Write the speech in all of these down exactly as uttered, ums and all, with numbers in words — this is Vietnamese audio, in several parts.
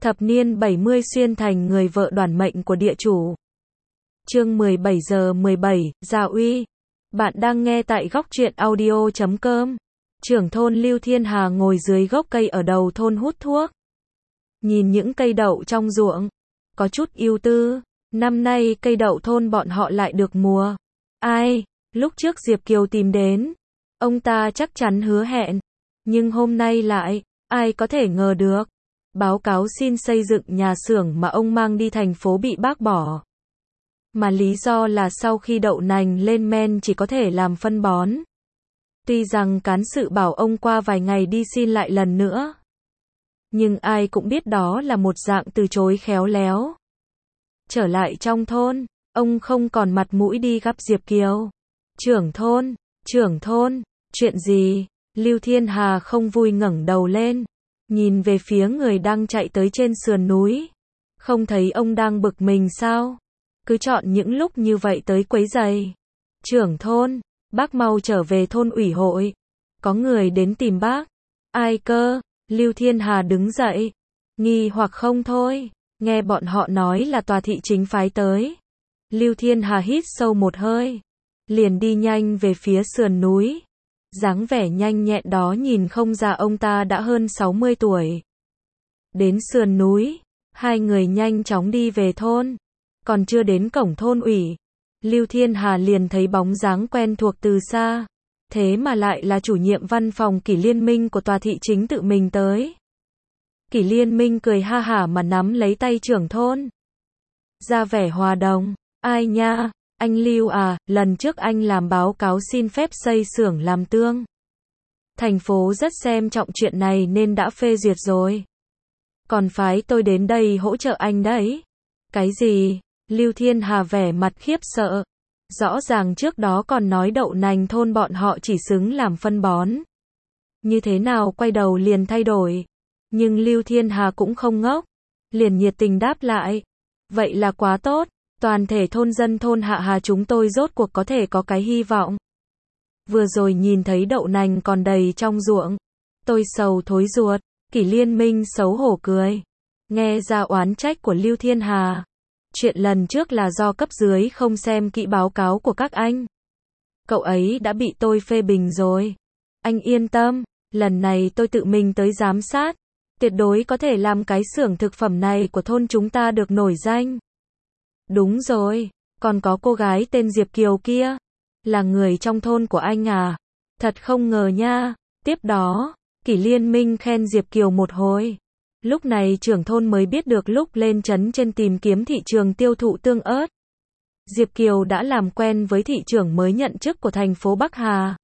Thập niên bảy mươi xuyên thành người vợ đoản mệnh của địa chủ. Chương mười bảy giờ mười bảy, Gia Uy. Bạn đang nghe tại góc truyện audio chấm com. Trưởng thôn Lưu Thiên Hà ngồi dưới gốc cây ở đầu thôn hút thuốc. Nhìn những cây đậu trong ruộng, có chút ưu tư. Năm nay cây đậu thôn bọn họ lại được mùa. Ai? Lúc trước Diệp Kiều tìm đến, ông ta chắc chắn hứa hẹn. Nhưng hôm nay lại, ai có thể ngờ được. Báo cáo xin xây dựng nhà xưởng mà ông mang đi thành phố bị bác bỏ. Mà lý do là sau khi đậu nành lên men chỉ có thể làm phân bón. Tuy rằng cán sự bảo ông qua vài ngày đi xin lại lần nữa. Nhưng ai cũng biết đó là một dạng từ chối khéo léo. Trở lại trong thôn, ông không còn mặt mũi đi gặp Diệp Kiều. Trưởng thôn, trưởng thôn, chuyện gì? Lưu Thiên Hà không vui ngẩng đầu lên. Nhìn về phía người đang chạy tới trên sườn núi. Không thấy ông đang bực mình sao? Cứ chọn những lúc như vậy tới quấy rầy. Trưởng thôn, bác mau trở về thôn ủy hội. Có người đến tìm bác. Ai cơ? Lưu Thiên Hà đứng dậy. Nghi hoặc không thôi. Nghe bọn họ nói là tòa thị chính phái tới. Lưu Thiên Hà hít sâu một hơi. Liền đi nhanh về phía sườn núi. Dáng vẻ nhanh nhẹn đó nhìn không ra ông ta đã hơn sáu mươi tuổi. Đến sườn núi, hai người nhanh chóng đi về thôn. Còn chưa đến cổng thôn ủy, Lưu Thiên Hà liền thấy bóng dáng quen thuộc từ xa. Thế mà lại là chủ nhiệm văn phòng Kỷ Liên Minh của tòa thị chính tự mình tới. Kỷ Liên Minh cười ha hả mà nắm lấy tay trưởng thôn. Ra vẻ hòa đồng. Ai nha? Anh Lưu à, lần trước anh làm báo cáo xin phép xây xưởng làm tương. Thành phố rất xem trọng chuyện này nên đã phê duyệt rồi. Còn phái tôi đến đây hỗ trợ anh đấy. Cái gì? Lưu Thiên Hà vẻ mặt khiếp sợ. Rõ ràng trước đó còn nói đậu nành thôn bọn họ chỉ xứng làm phân bón. Như thế nào quay đầu liền thay đổi. Nhưng Lưu Thiên Hà cũng không ngốc. Liền nhiệt tình đáp lại. Vậy là quá tốt. Toàn thể thôn dân thôn Hạ Hà chúng tôi rốt cuộc có thể có cái hy vọng. Vừa rồi nhìn thấy đậu nành còn đầy trong ruộng. Tôi sầu thối ruột. Kỷ Liên Minh xấu hổ cười. Nghe ra oán trách của Lưu Thiên Hà. Chuyện lần trước là do cấp dưới không xem kỹ báo cáo của các anh. Cậu ấy đã bị tôi phê bình rồi. Anh yên tâm, lần này tôi tự mình tới giám sát. Tuyệt đối có thể làm cái xưởng thực phẩm này của thôn chúng ta được nổi danh. Đúng rồi, còn có cô gái tên Diệp Kiều kia. Là người trong thôn của anh à? Thật không ngờ nha. Tiếp đó, Kỷ Liên Minh khen Diệp Kiều một hồi. Lúc này trưởng thôn mới biết được lúc lên trấn trên tìm kiếm thị trường tiêu thụ tương ớt. Diệp Kiều đã làm quen với thị trưởng mới nhận chức của thành phố Bắc Hà.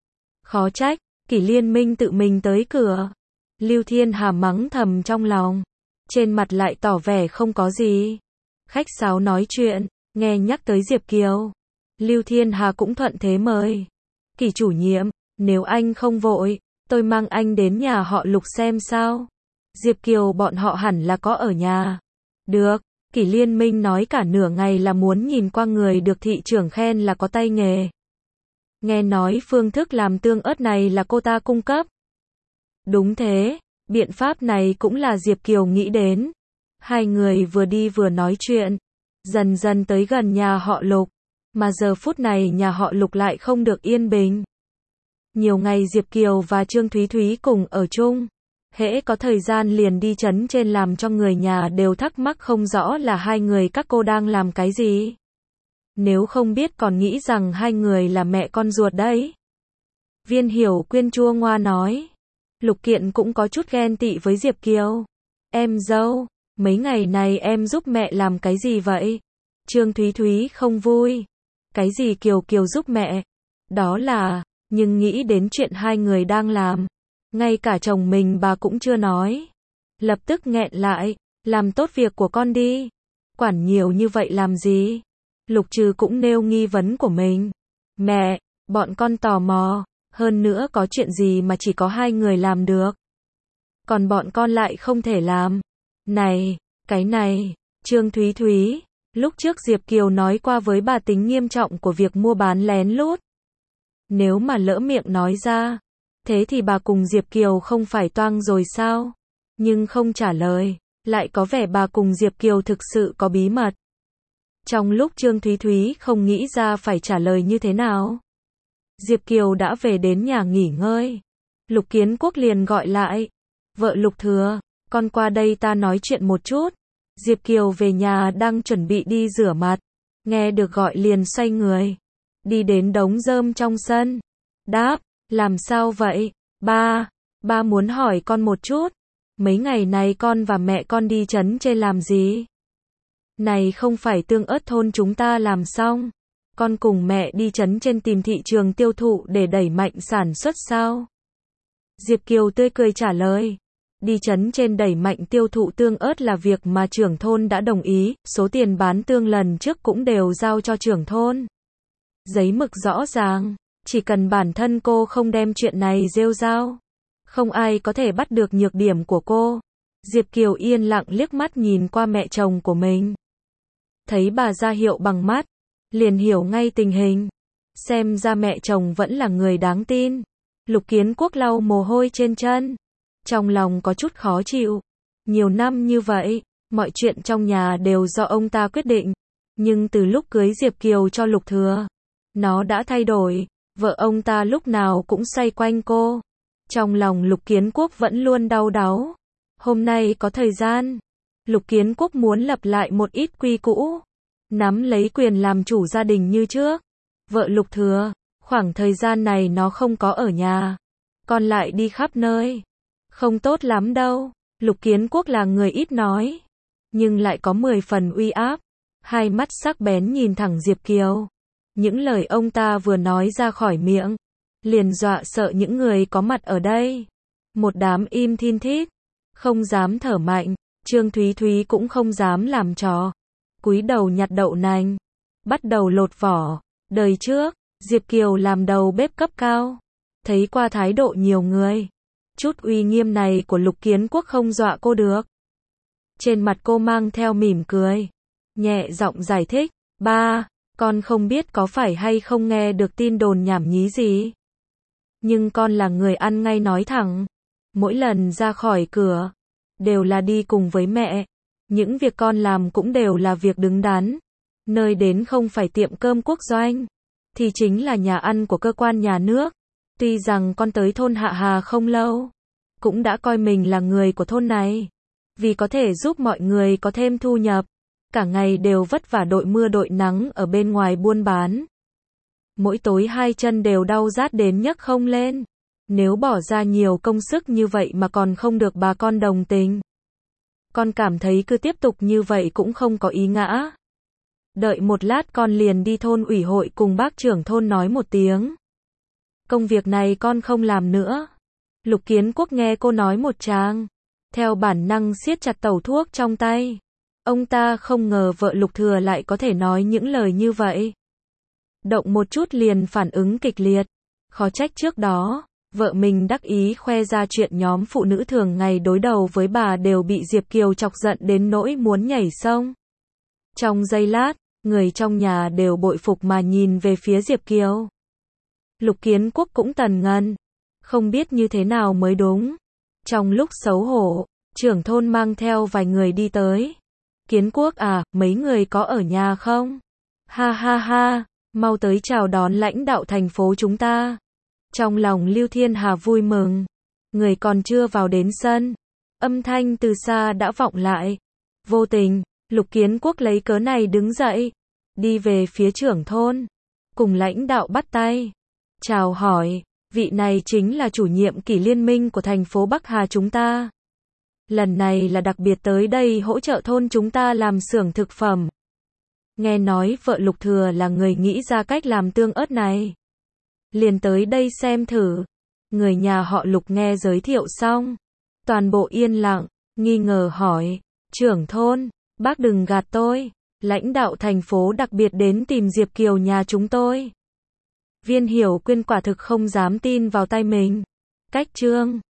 Khó trách, Kỷ Liên Minh tự mình tới cửa. Lưu Thiên Hà mắng thầm trong lòng. Trên mặt lại tỏ vẻ không có gì. Khách sáo nói chuyện, nghe nhắc tới Diệp Kiều. Lưu Thiên Hà cũng thuận thế mời. Kỷ chủ nhiệm, nếu anh không vội, tôi mang anh đến nhà họ Lục xem sao. Diệp Kiều bọn họ hẳn là có ở nhà. Được, Kỷ Liên Minh nói cả nửa ngày là muốn nhìn qua người được thị trưởng khen là có tay nghề. Nghe nói phương thức làm tương ớt này là cô ta cung cấp. Đúng thế, biện pháp này cũng là Diệp Kiều nghĩ đến. Hai người vừa đi vừa nói chuyện, dần dần tới gần nhà họ Lục, mà giờ phút này nhà họ Lục lại không được yên bình. Nhiều ngày Diệp Kiều và Trương Thúy Thúy cùng ở chung, hễ có thời gian liền đi trấn trên làm cho người nhà đều thắc mắc không rõ là hai người các cô đang làm cái gì. Nếu không biết còn nghĩ rằng hai người là mẹ con ruột đấy. Viên Hiểu Quyên chua ngoa nói. Lục Kiện cũng có chút ghen tị với Diệp Kiều. Em dâu, mấy ngày này em giúp mẹ làm cái gì vậy? Trương Thúy Thúy không vui. Cái gì Kiều Kiều giúp mẹ? Đó là, nhưng nghĩ đến chuyện hai người đang làm. Ngay cả chồng mình bà cũng chưa nói. Lập tức nghẹn lại, làm tốt việc của con đi. Quản nhiều như vậy làm gì? Lục Trừ cũng nêu nghi vấn của mình. Mẹ, bọn con tò mò, hơn nữa có chuyện gì mà chỉ có hai người làm được. Còn bọn con lại không thể làm. Này, cái này, Trương Thúy Thúy, lúc trước Diệp Kiều nói qua với bà tính nghiêm trọng của việc mua bán lén lút. Nếu mà lỡ miệng nói ra, thế thì bà cùng Diệp Kiều không phải toang rồi sao? Nhưng không trả lời. Lại có vẻ bà cùng Diệp Kiều thực sự có bí mật. Trong lúc Trương Thúy Thúy không nghĩ ra phải trả lời như thế nào, Diệp Kiều đã về đến nhà nghỉ ngơi. Lục Kiến Quốc liền gọi lại. Vợ Lục Thừa, con qua đây ta nói chuyện một chút. Diệp Kiều về nhà đang chuẩn bị đi rửa mặt. Nghe được gọi liền xoay người. Đi đến đống rơm trong sân. Đáp, làm sao vậy? Ba, ba muốn hỏi con một chút. Mấy ngày này con và mẹ con đi trấn trên làm gì? Này không phải tương ớt thôn chúng ta làm xong. Con cùng mẹ đi trấn trên tìm thị trường tiêu thụ để đẩy mạnh sản xuất sao? Diệp Kiều tươi cười trả lời. Đi trấn trên đẩy mạnh tiêu thụ tương ớt là việc mà trưởng thôn đã đồng ý, số tiền bán tương lần trước cũng đều giao cho trưởng thôn. Giấy mực rõ ràng, chỉ cần bản thân cô không đem chuyện này rêu rao, không ai có thể bắt được nhược điểm của cô. Diệp Kiều yên lặng liếc mắt nhìn qua mẹ chồng của mình. Thấy bà ra hiệu bằng mắt, liền hiểu ngay tình hình. Xem ra mẹ chồng vẫn là người đáng tin. Lục Kiến Quốc lau mồ hôi trên chân. Trong lòng có chút khó chịu. Nhiều năm như vậy, mọi chuyện trong nhà đều do ông ta quyết định. Nhưng từ lúc cưới Diệp Kiều cho Lục Thừa, nó đã thay đổi. Vợ ông ta lúc nào cũng xoay quanh cô. Trong lòng Lục Kiến Quốc vẫn luôn đau đáu. Hôm nay có thời gian, Lục Kiến Quốc muốn lập lại một ít quy cũ, nắm lấy quyền làm chủ gia đình như trước. Vợ Lục Thừa, khoảng thời gian này nó không có ở nhà, còn lại đi khắp nơi. Không tốt lắm đâu. Lục Kiến Quốc là người ít nói, nhưng lại có mười phần uy áp. Hai mắt sắc bén nhìn thẳng Diệp Kiều. Những lời ông ta vừa nói ra khỏi miệng, liền dọa sợ những người có mặt ở đây. Một đám im thin thít, không dám thở mạnh. Trương Thúy Thúy cũng không dám làm trò, cúi đầu nhặt đậu nành, bắt đầu lột vỏ. Đời trước, Diệp Kiều làm đầu bếp cấp cao, thấy qua thái độ nhiều người. Chút uy nghiêm này của Lục Kiến Quốc không dọa cô được. Trên mặt cô mang theo mỉm cười, nhẹ giọng giải thích. Ba, con không biết có phải hay không nghe được tin đồn nhảm nhí gì. Nhưng con là người ăn ngay nói thẳng. Mỗi lần ra khỏi cửa, đều là đi cùng với mẹ. Những việc con làm cũng đều là việc đứng đắn. Nơi đến không phải tiệm cơm quốc doanh, thì chính là nhà ăn của cơ quan nhà nước. Tuy rằng con tới thôn Hạ Hà không lâu, cũng đã coi mình là người của thôn này. Vì có thể giúp mọi người có thêm thu nhập, cả ngày đều vất vả đội mưa đội nắng ở bên ngoài buôn bán. Mỗi tối hai chân đều đau rát đến nhấc không lên. Nếu bỏ ra nhiều công sức như vậy mà còn không được bà con đồng tình, con cảm thấy cứ tiếp tục như vậy cũng không có ý ngã. Đợi một lát con liền đi thôn ủy hội cùng bác trưởng thôn nói một tiếng. Công việc này con không làm nữa. Lục Kiến Quốc nghe cô nói một tràng, theo bản năng siết chặt tẩu thuốc trong tay. Ông ta không ngờ vợ Lục Thừa lại có thể nói những lời như vậy. Động một chút liền phản ứng kịch liệt. Khó trách trước đó, vợ mình đắc ý khoe ra chuyện nhóm phụ nữ thường ngày đối đầu với bà đều bị Diệp Kiều chọc giận đến nỗi muốn nhảy sông. Trong giây lát, người trong nhà đều bội phục mà nhìn về phía Diệp Kiều. Lục Kiến Quốc cũng tần ngần, không biết như thế nào mới đúng. Trong lúc xấu hổ, trưởng thôn mang theo vài người đi tới. Kiến Quốc à, mấy người có ở nhà không? Ha ha ha, mau tới chào đón lãnh đạo thành phố chúng ta. Trong lòng Lưu Thiên Hà vui mừng. Người còn chưa vào đến sân, âm thanh từ xa đã vọng lại. Vô tình, Lục Kiến Quốc lấy cớ này đứng dậy, đi về phía trưởng thôn, cùng lãnh đạo bắt tay. Chào hỏi, vị này chính là chủ nhiệm kỷ liên minh của thành phố Bắc Hà chúng ta. Lần này là đặc biệt tới đây hỗ trợ thôn chúng ta làm xưởng thực phẩm. Nghe nói vợ Lục Thừa là người nghĩ ra cách làm tương ớt này, liền tới đây xem thử. Người nhà họ Lục nghe giới thiệu xong, toàn bộ yên lặng, nghi ngờ hỏi, trưởng thôn, bác đừng gạt tôi, lãnh đạo thành phố đặc biệt đến tìm Diệp Kiều nhà chúng tôi. Viên Hiểu Quyên quả thực không dám tin vào tay mình. Cách chương